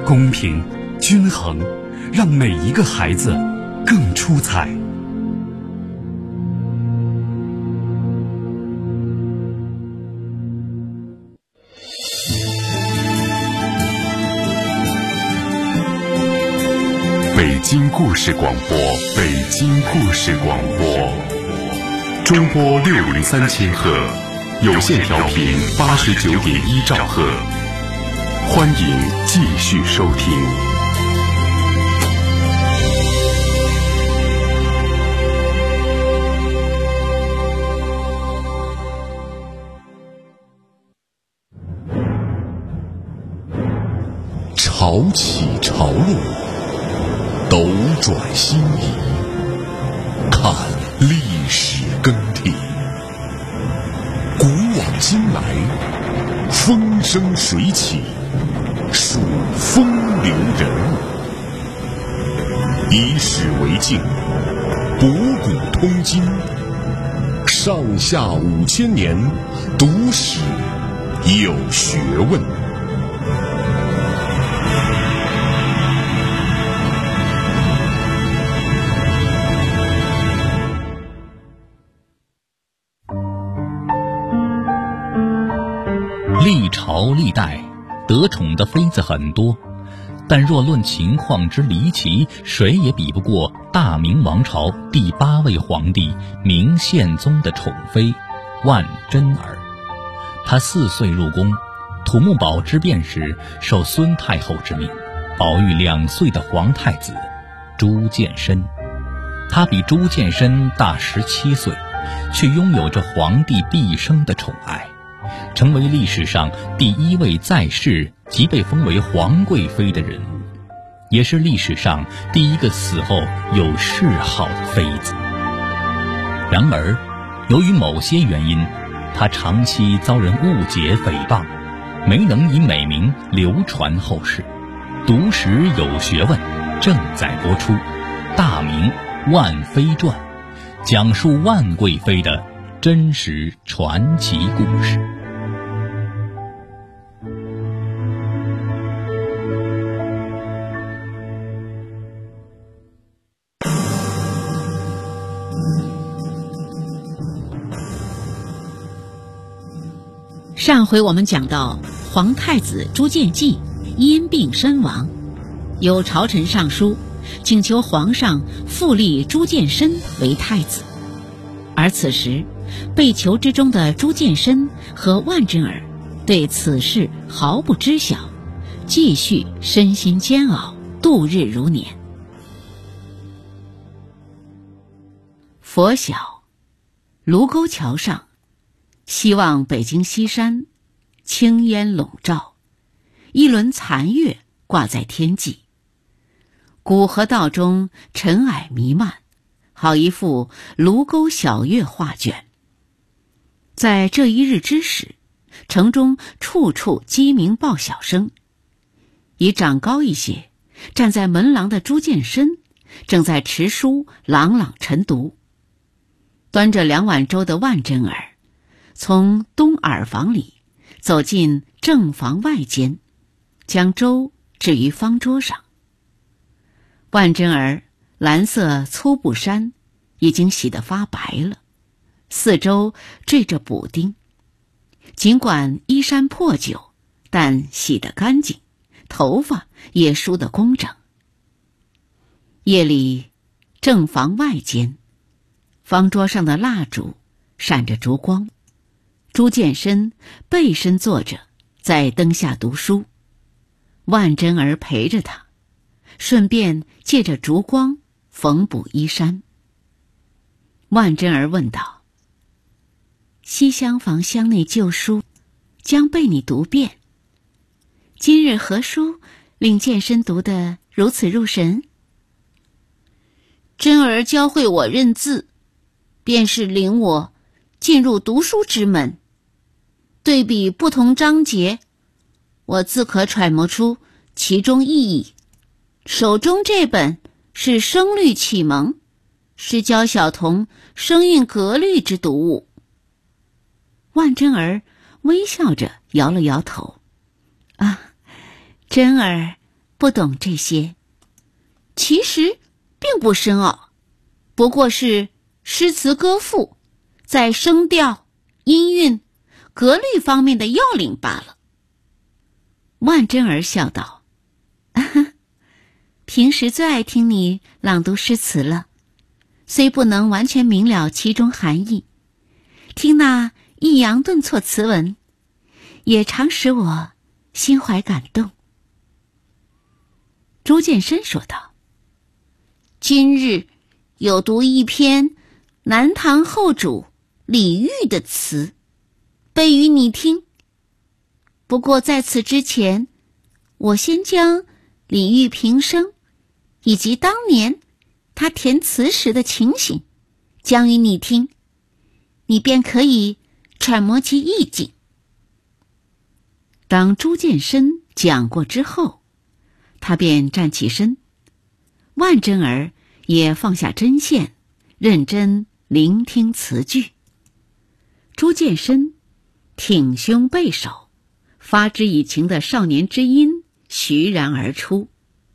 公平、均衡，让每一个孩子更出彩。 北京故事广播，北京故事广播，中波603千赫，有线调频89.1兆赫，欢迎继续收听。潮起潮落，斗转星移，看历史更替，古往今来，风生水起，数风流人物。以史为镜，博古通今，上下5000年，读史有学问。 历朝历代得宠的妃子很多，但若论情况之离奇，谁也比不过大明王朝第8位皇帝明宪宗的宠妃万贞儿。她4岁入宫，土木堡之变时受孙太后之命，保育2岁的皇太子朱见深。她比朱见深大17岁，却拥有着皇帝毕生的宠爱，成为历史上第1位在世即被封为皇贵妃的人物，也是历史上第1个死后有谥号的妃子。然而，由于某些原因，她长期遭人误解诽谤，没能以美名流传后世。读史有学问正在播出《大明万妃传》，讲述万贵妃的真实传奇故事。 上回我们讲到，皇太子朱见济因病身亡，有朝臣上书请求皇上复立朱见深为太子。而此时被囚之中的朱见深和万贞儿对此事毫不知晓，继续身心煎熬，度日如年。拂晓，卢沟桥上，西望北京西山，青烟笼罩，一轮残月挂在天际。古河道中尘埃弥漫，好一幅卢沟晓月画卷。在这一日之时，城中处处鸡鸣报晓声。已长高一些，站在门廊的朱见深正在持书朗朗晨读。端着2碗粥的万贞儿从东耳房里走进正房外间，将粥置于方桌上。万贞儿蓝色粗布衫已经洗得发白了，四周缀着补丁，尽管衣衫破旧，但洗得干净，头发也梳得工整。夜里，正房外间，方桌上的蜡烛闪着烛光，朱见深背身坐着，在灯下读书。万贞儿陪着他，顺便借着烛光缝补衣衫。万贞儿问道：“西厢房箱内旧书将被你读遍，今日何书令见深读得如此入神？”“贞儿教会我认字，便是领我进入读书之门。对比不同章节，我自可揣摩出其中意义。手中这本是声律启蒙，是教小童声韵格律之读物。”万贞儿微笑着摇了摇头：“啊，贞儿不懂这些，其实并不深奥，不过是诗词歌赋在声调、音韵、格律方面的要领罢了。万贞儿笑道：平时最爱听你朗读诗词了，虽不能完全明了其中含义，听那抑扬顿挫词文，也常使我心怀感动。朱见深说道：今日有读一篇南唐后主李煜的词，背与你听。不过在此之前，我先将李煜平生以及当年他填词时的情形讲与你听，你便可以揣摩其意境。当朱见深讲过之后，他便站起身，万贞儿也放下针线，认真聆听词句。朱见深挺胸背手，发之以情的少年之音徐然而出：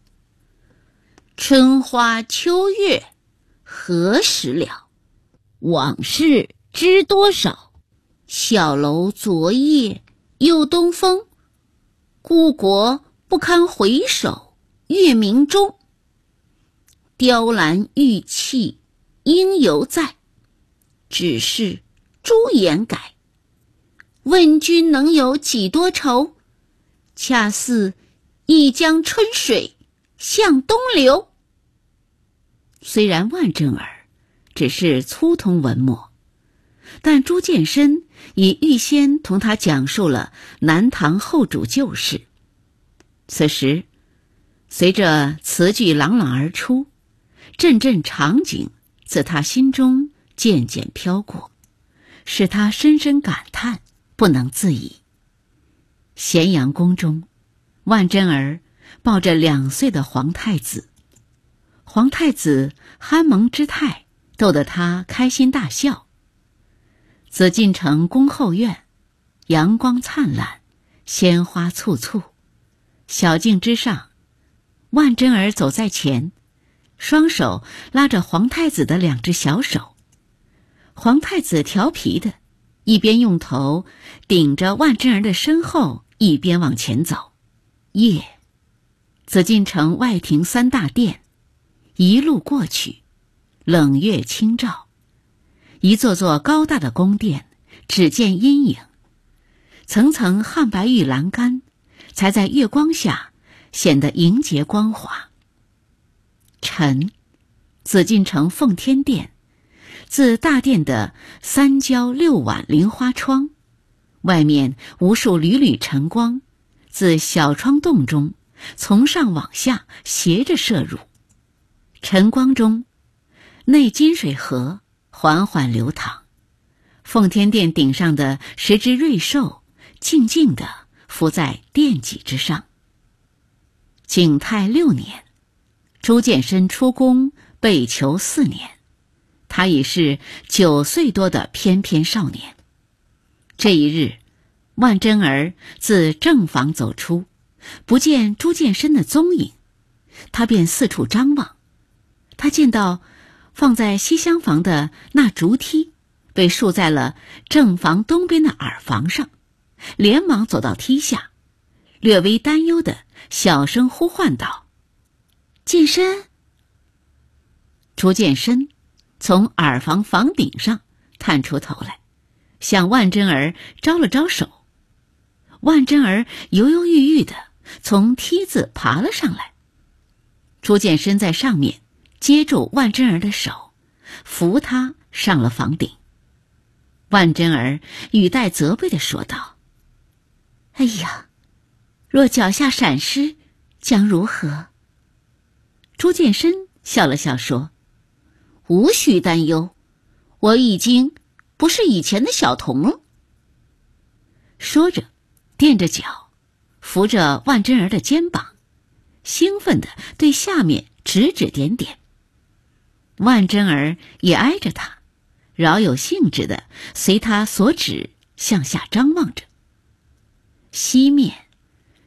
春花秋月何时了？往事知多少？小楼昨夜又东风，故国不堪回首月明中。雕栏玉砌应犹在，只是朱颜改。问君能有几多愁？恰似一江春水向东流。虽然万贞儿只是粗通文墨，但朱见深已预先同他讲述了南唐后主旧事。此时随着词句朗朗而出，阵阵场景自他心中渐渐飘过，使他深深感叹，不能自已。咸阳宫中，万贞儿抱着2岁的皇太子，皇太子憨萌之态逗得他开心大笑。紫禁城宫后院，阳光灿烂，鲜花簇簇。小径之上，万贞儿走在前，双手拉着皇太子的2只小手。皇太子调皮的一边用头顶着万贞儿的身后，一边往前走。夜，紫禁城外庭3大殿，一路过去，冷月清照，一座座高大的宫殿只见阴影，层层汉白玉栏杆才在月光下显得莹洁光滑。晨，紫禁城奉天殿，自大殿的3交6碗菱花窗，外面无数缕缕晨光自小窗洞中从上往下斜着射入。晨光中，内金水河缓缓流淌，奉天殿顶上的10只瑞兽静静地伏在殿脊之上。景泰6年，朱见深出宫被囚4年，他已是9岁多的翩翩少年。这一日，万贞儿自正房走出，不见朱见深的踪影，他便四处张望。他见到放在西厢房的那竹梯被竖在了正房东边的耳房上，连忙走到梯下，略微担忧地小声呼唤道：见深。朱见深从耳房房顶上探出头来，向万贞儿招了招手。万贞儿犹犹豫豫地从梯子爬了上来，朱见深在上面接住万贞儿的手，扶她上了房顶。万贞儿语带责备地说道：哎呀，若脚下闪失，将如何？朱见深笑了笑说：无需担忧，我已经不是以前的小童了。说着，垫着脚，扶着万贞儿的肩膀，兴奋地对下面指指点点。万贞儿也挨着他，饶有兴致地随他所指向下张望着。西面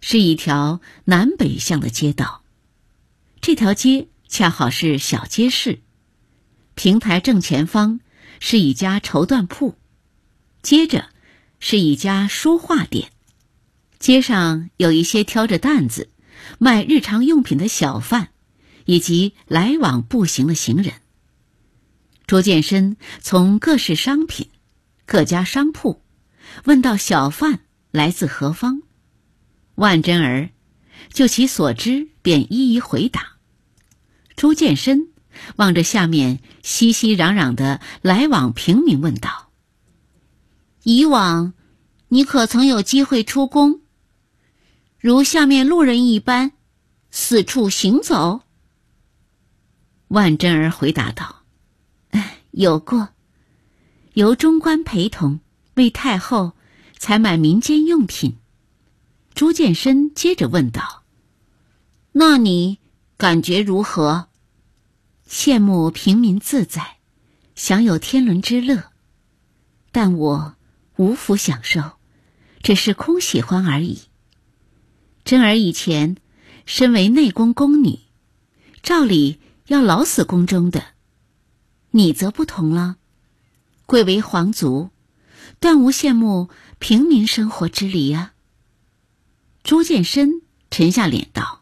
是一条南北向的街道，这条街恰好是小街市。平台正前方是一家绸缎铺，接着是一家书画店。街上有一些挑着担子卖日常用品的小贩，以及来往步行的行人。朱见深从各式商品、各家商铺问到小贩来自何方，万贞儿就其所知便一一回答。朱见深望着下面熙熙攘攘的来往平民问道：以往你可曾有机会出宫，如下面路人一般四处行走？万贞儿回答道：有过，由中官陪同为太后采买民间用品。朱见深接着问道：那你感觉如何？羡慕平民自在，享有天伦之乐，但我无福享受，只是空喜欢而已。贞儿以前身为内宫宫女，照理要老死宫中的，你则不同了，贵为皇族，断无羡慕平民生活之理啊。朱见深沉下脸道：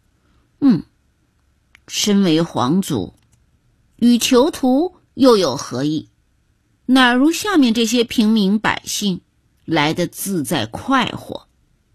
身为皇族，与囚徒又有何异？哪如下面这些平民百姓来得自在快活？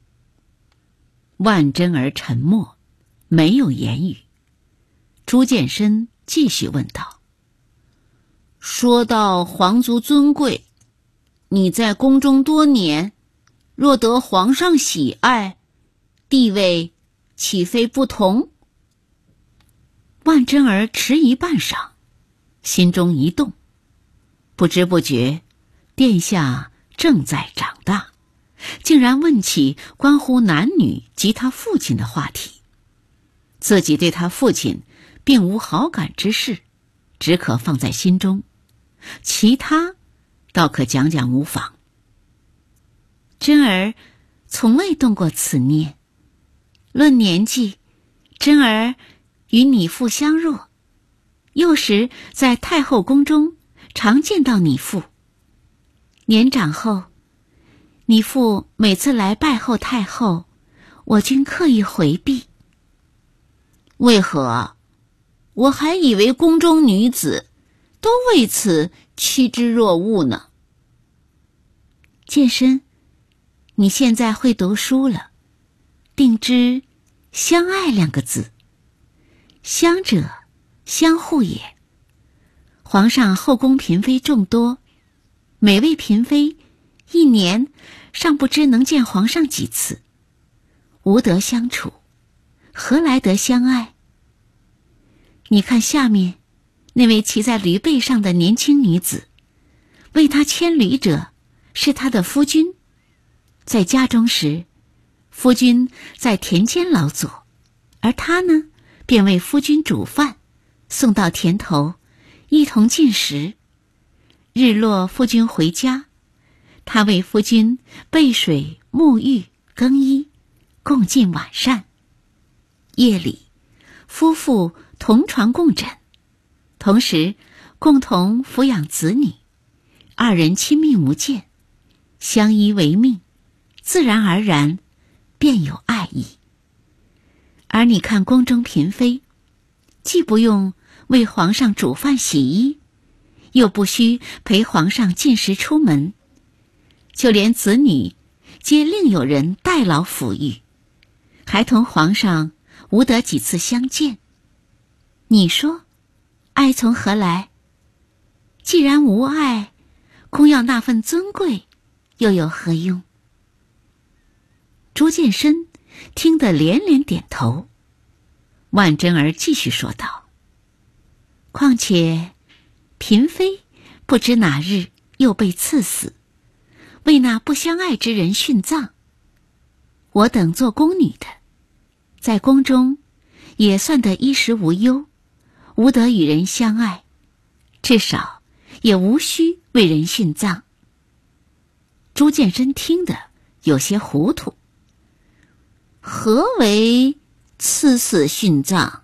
万贞儿沉默，没有言语。朱见深继续问道：说到皇族尊贵，你在宫中多年，若得皇上喜爱，地位岂非不同？万贞儿迟疑半晌，心中一动，不知不觉殿下正在长大，竟然问起关乎男女及他父亲的话题。自己对他父亲并无好感之事，只可放在心中，其他倒可讲讲无妨。贞儿从未动过此念。论年纪，贞儿与你父相若，幼时在太后宫中常见到你父。年长后，你父每次来拜候太后，我均刻意回避。为何？我还以为宫中女子都为此趋之若鹜呢。见深，你现在会读书了，定知相爱两个字，相者相互也。皇上后宫嫔妃众多，每位嫔妃一年尚不知能见皇上几次，无得相处，何来得相爱？你看下面那位骑在驴背上的年轻女子，为她牵驴者是她的夫君，在家中时，夫君在田间劳作，而她呢，便为夫君煮饭，送到田头，一同进食。日落夫君回家，她为夫君备水、沐浴、更衣，共进晚膳。夜里，夫妇同床共枕，同时共同抚养子女，二人亲密无间，相依为命，自然而然便有爱意。而你看宫中嫔妃，既不用为皇上煮饭洗衣，又不需陪皇上进食出门，就连子女皆另有人代劳抚育，还同皇上无得几次相见。你说爱从何来？既然无爱，空要那份尊贵，又有何用？朱见深听得连连点头。万贞儿继续说道：况且嫔妃不知哪日又被赐死，为那不相爱之人殉葬。我等做宫女的，在宫中也算得衣食无忧，无得与人相爱，至少也无需为人殉葬。朱见深听得有些糊涂。 何为赐死殉葬？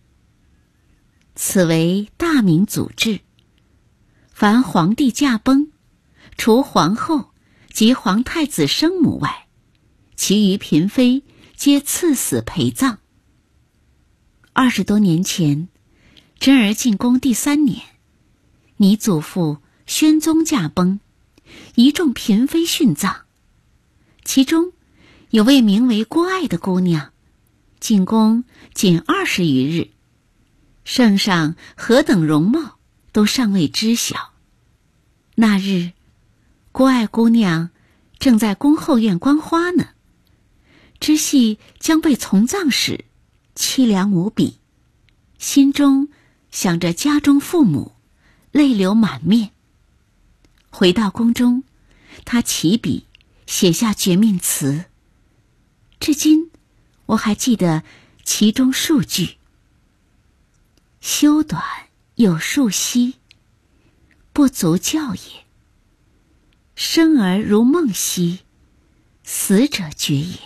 此为大明祖制，凡皇帝驾崩，除皇后及皇太子生母外，其余嫔妃皆赐死陪葬。20多年前，真儿进宫第3年，你祖父宣宗驾崩，一众嫔妃殉葬，其中有位名为郭爱的姑娘，进宫仅20余日，圣上何等容貌都尚未知晓。那日，郭爱姑娘正在宫后院观花呢，知悉将被从葬时，凄凉无比，心中想着家中父母，泪流满面。回到宫中，她起笔写下绝命词，至今我还记得其中数句：修短有数息，不足教也。生而如梦兮，死者绝也。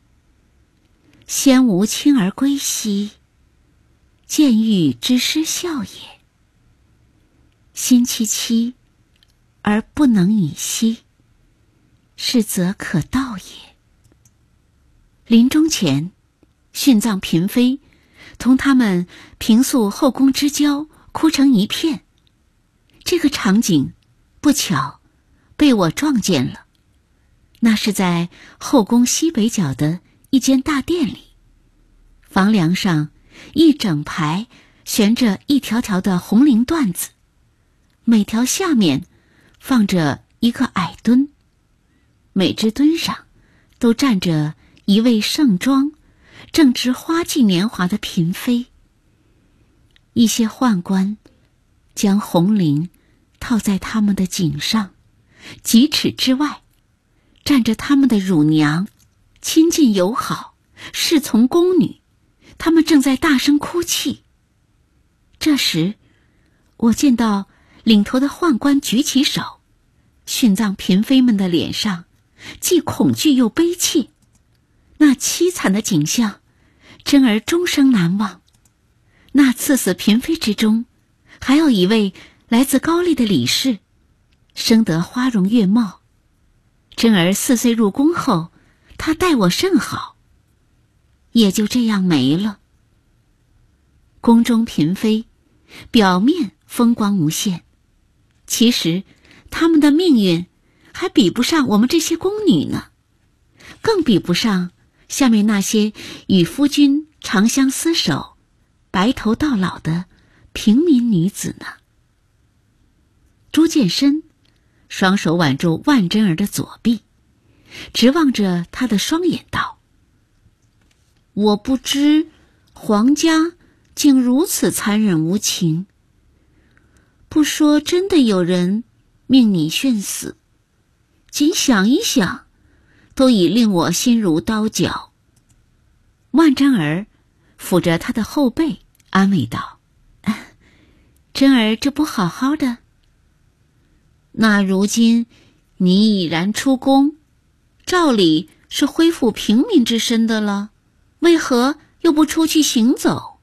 先无亲而归兮，见欲之失孝也。心戚戚而不能以息，是则可道也。临终前，殉葬嫔妃同他们平素后宫之交，哭成一片。这个场景不巧被我撞见了。那是在后宫西北角的一间大殿里，房梁上一整排悬着一条条的红绫缎子，每条下面放着一个矮墩，每只墩上都站着一位盛装正值花季年华的嫔妃。一些宦官将红绫套在他们的颈上，几尺之外站着他们的乳娘，亲近友好，侍从宫女，他们正在大声哭泣。这时，我见到领头的宦官举起手，殉葬嫔妃们的脸上既恐惧又悲切，那凄惨的景象真儿终生难忘。那赐死嫔妃之中，还有一位来自高丽的李氏，生得花容月貌。真儿4岁入宫后，他待我甚好，也就这样没了。宫中嫔妃表面风光无限，其实他们的命运还比不上我们这些宫女呢，更比不上下面那些与夫君长相厮守，白头到老的平民女子呢。朱见深双手挽住万真儿的左臂，直望着她的双眼道：我不知皇家竟如此残忍无情，不说真的有人命你殉死，仅想一想都已令我心如刀绞。万真儿抚着他的后背安慰道：真儿这不好好的？那如今你已然出宫，照理是恢复平民之身的了，为何又不出去行走？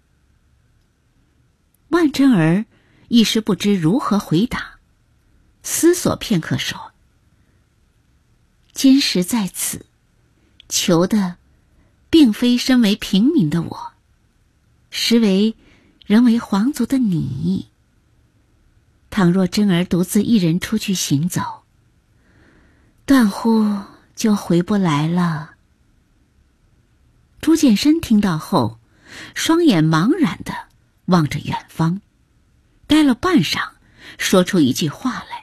万真儿一时不知如何回答，思索片刻说：今时在此，求的并非身为平民的我，实为人为皇族的你。倘若真儿独自一人出去行走，断乎就回不来了。朱见深听到后，双眼茫然地望着远方，呆了半晌，说出一句话来：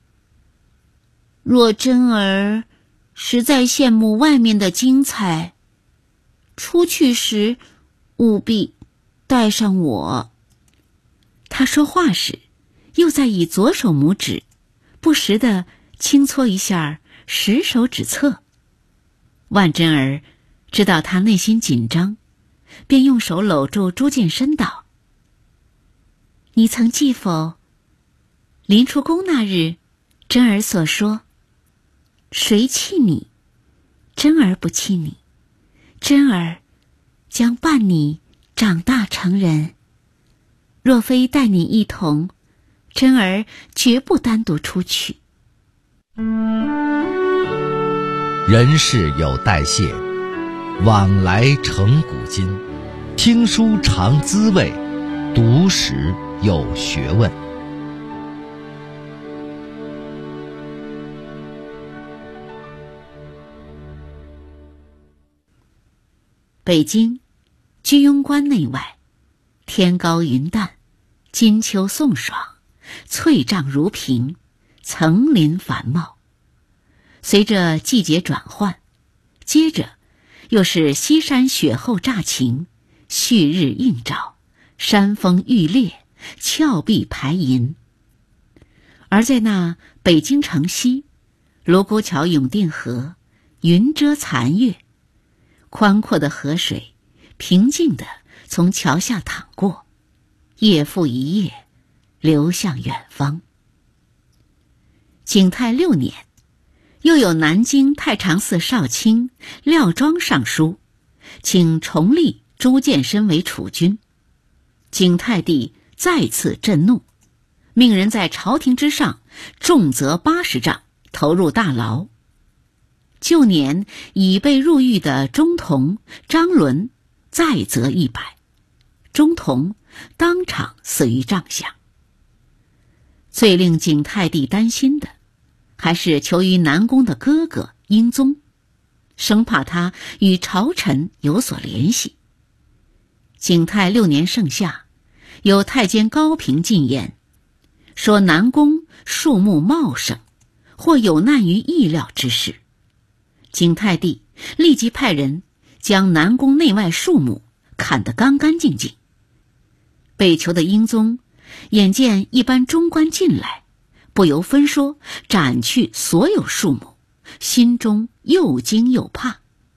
若真儿实在羡慕外面的精彩，出去时务必带上我。他说话时又在以左手拇指不时地轻搓一下食手指侧。万真儿知道他内心紧张，便用手搂住朱见深道：你曾记否临出宫那日真儿所说，谁弃你，真儿不弃你， 真儿将伴你长大成人。若非带你一同，真儿绝不单独出去。 人事有代谢，往来成古今。听书尝滋味，读史有学问。 北京居庸关内外，天高云淡，金秋送爽，翠帐如屏，层林繁茂。随着季节转换，接着又是西山雪后乍晴，旭日映照，山峰欲裂，峭壁排银。而在那北京城西，卢沟桥永定河，云遮残月，宽阔的河水平静地从桥下淌过，夜复一夜，流向远方。景泰6年，又有南京太常寺少卿廖庄上书，请重立朱见深为储君。景泰帝再次震怒，命人在朝廷之上重责80杖，投入大牢。旧年已被入狱的钟同、张伦再责100，钟同当场死于帐下。最令景泰帝担心的，还是囚于南宫的哥哥英宗，生怕他与朝臣有所联系。景泰6年盛夏，有太监高平进言，说南宫树木茂盛，或有难于意料之事。景泰帝立即派人将南宫内外树木砍得干干净净。被囚的英宗眼见一班中官进来，不由分说斩去所有树木，心中又惊又怕。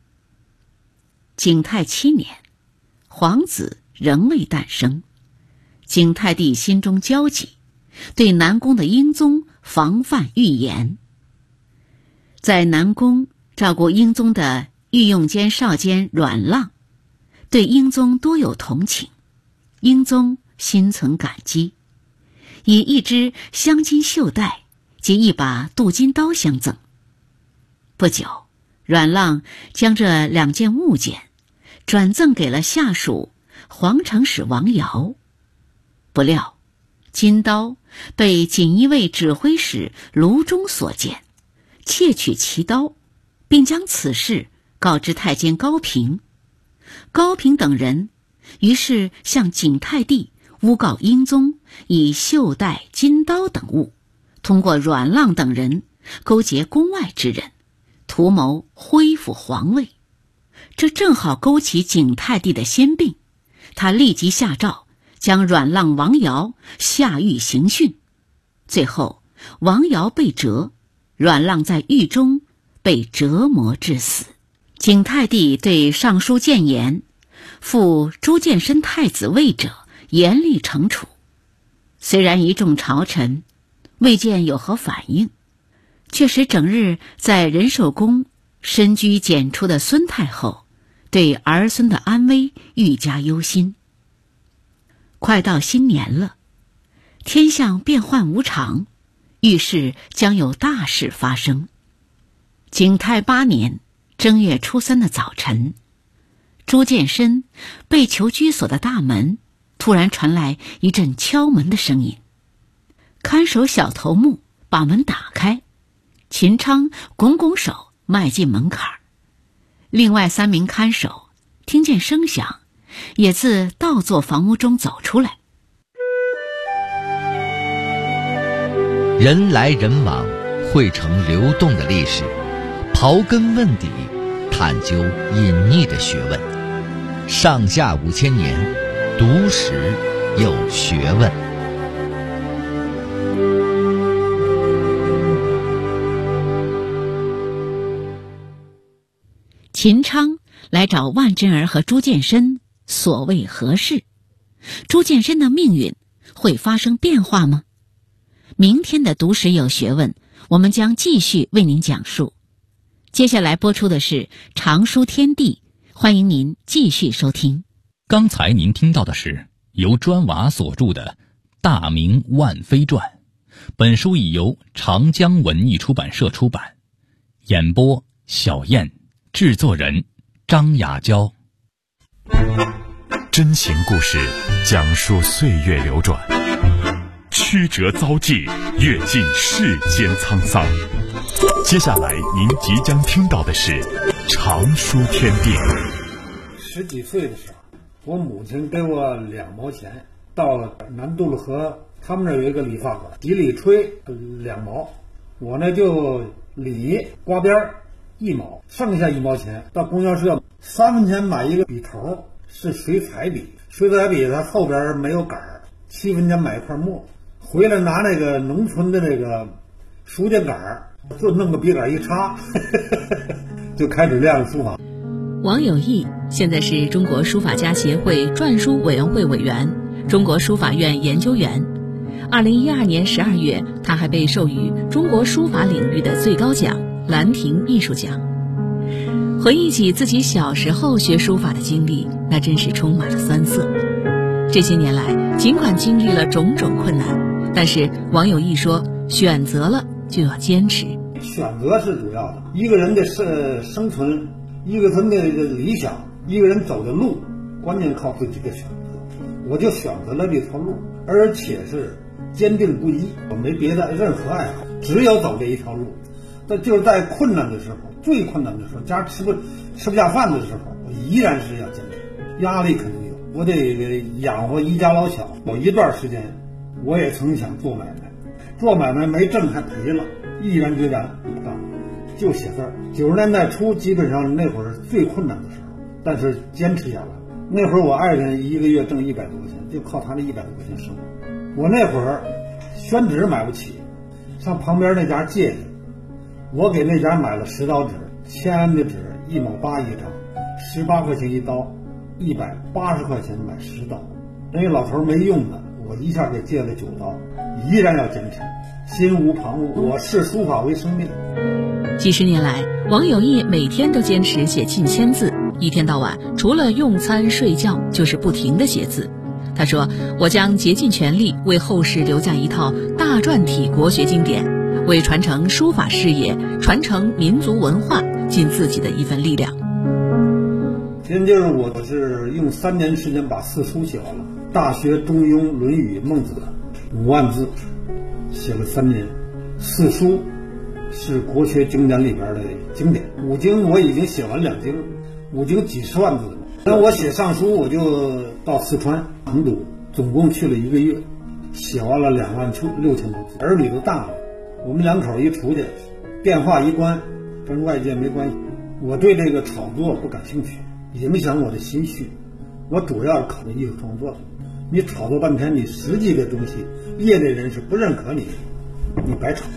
景泰7年，皇子仍未诞生，景泰帝心中焦急，对南宫的英宗防范预严。在南宫照顾英宗的御用监少监阮浪，对英宗多有同情，英宗心存感激，以一只镶金绣带及一把镀金刀相赠。不久，阮浪将这2件物件转赠给了下属皇城使王尧。不料金刀被锦衣卫指挥使卢中所见，窃取其刀，并将此事告知太监高平。高平等人于是向景泰帝诬告英宗以绣带、金刀等物，通过阮浪等人勾结宫外之人，图谋恢复皇位。这正好勾起景泰帝的先病，他立即下诏将阮浪、王尧下狱刑讯。最后王尧被折，阮浪在狱中被折磨致死。景泰帝对上书谏言，复朱见深太子位者严厉惩处。虽然一众朝臣未见有何反应，却使整日在仁寿宫深居简出的孙太后对儿孙的安危愈加忧心。快到新年了，天象变幻无常，预示将有大事发生。景泰8年正月初3的早晨，朱见深被囚居所的大门突然传来一阵敲门的声音。看守小头目把门打开，秦昌拱拱手迈进门槛。另外3名看守听见声响，也自倒座房屋中走出来。 人来人往，汇成流动的历史，刨根问底，探究隐匿的学问。上下5000年，读史有学问。 秦昌来找万贞儿和朱见深，所谓何事？朱见深的命运会发生变化吗？明天的读史有学问，我们将继续为您讲述。接下来播出的是《长书天地》， 欢迎您继续收听。 刚才您听到的是由砖娃所著的《大明万妃传》，本书已由长江文艺出版社出版。演播小燕，制作人张雅娇。 真情故事讲述岁月流转，曲折遭际，阅尽世间沧桑。接下来您即将听到的是常书天地。 10几岁的时候，我母亲给我2毛钱，到了南渡了河，他们那有一个理发馆，几里吹2毛，我呢就理刮边1毛，剩下1毛钱到供销社3分钱买一个笔头，是水彩笔，水彩笔它后边没有杆，7分钱买一块墨，回来拿那个农村的那个书架杆，就弄个笔杆一插就开始练书法。 王有义现在是中国书法家协会篆书委员会委员，中国书法院研究员。2012年12月，他还被授予中国书法领域的最高奖兰亭艺术奖。回忆起自己小时候学书法的经历，那真是充满了酸涩。这些年来，尽管经历了种种困难，但是王有义说，选择了就要坚持。 选择是主要的，一个人的生存，一个人的理想，一个人走的路，关键靠自己的选择。我就选择了这条路，而且是坚定不移，我没别的任何爱好，只有走这一条路。但就是在困难的时候，最困难的时候，家吃不下饭的时候，我依然是要坚持。压力肯定有，我得养活一家老小。有一段时间，我也曾想做买卖，做买卖没挣还赔了，毅然决然不干，就写字。90年代初，基本上那会儿最困难的时候，但是坚持下来。那会儿我爱人一个月挣100多块钱，就靠他那100多块钱生活。我那会儿宣纸买不起，上旁边那家借去，我给那家买了10刀纸，签的纸1毛8一张，18块钱一刀，180块钱买10刀。人家老头没用的，我一下给借了9刀，依然要坚持，心无旁骛。我视书法为生命。 几十年来，王有义每天都坚持写近1000字，一天到晚除了用餐睡觉就是不停地写字。他说，我将竭尽全力为后世留下一套大篆体国学经典，为传承书法事业，传承民族文化尽自己的一份力量。 现就是我是用3年时间把4书写完了，大学、中庸、论语、孟子5万字写了3年。4书是国学经典里边的经典，5经我已经写完2经，5经几十万字了。那我写上书，我就到四川成都，总共去了1个月，写完了26000多字。儿女都大了，我们2口一出去，电话一关，跟外界没关系。我对这个炒作不感兴趣，影响我的心绪。我主要是考虑艺术创作。你炒作半天，你实际的东西，业内人士不认可你，你白炒。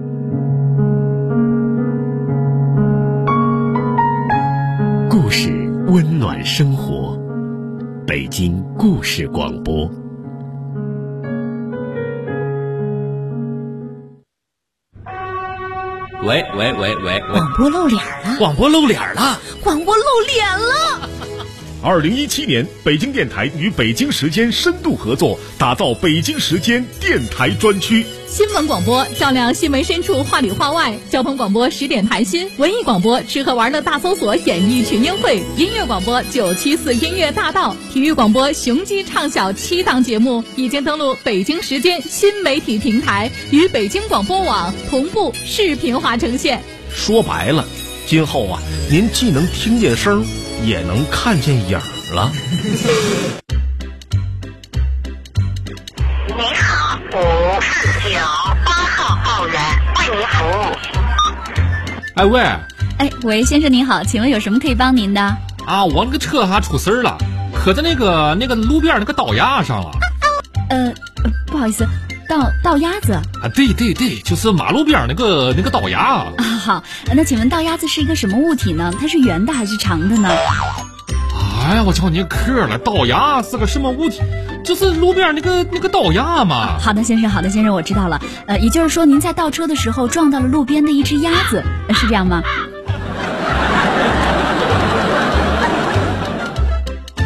故事温暖生活，北京故事广播。 喂， 广播露脸了！ 广播露脸了！ 广播露脸了 ！2017年，北京电台与北京时间深度合作，打造北京时间电台专区。 新闻广播照亮新闻深处，话里话外；交通广播10点谈心；文艺广播吃喝玩乐大搜索，演艺群英会；音乐广播974音乐大道；体育广播雄鸡唱晓7档节目已经登陆北京时间新媒体平台，与北京广播网同步视频化呈现。 说白了，今后啊，您既能听见声，也能看见影了。 您好，549-8号报人为您服务。 哎喂， 喂，先生您好，请问有什么可以帮您的？ 啊，我那个车还出事了，磕在那个路边那个道牙上了。 不好意思，道鸭子啊，对，就是马路边那个道牙啊。 好，那请问道鸭子是一个什么物体呢？它是圆的还是长的呢？ 哎呀，我瞧你磕了，道牙是个什么物体？就是路边那个道牙嘛。 好的，先生，我知道了。也就是说，您在倒车的时候撞到了路边的一只鸭子，是这样吗？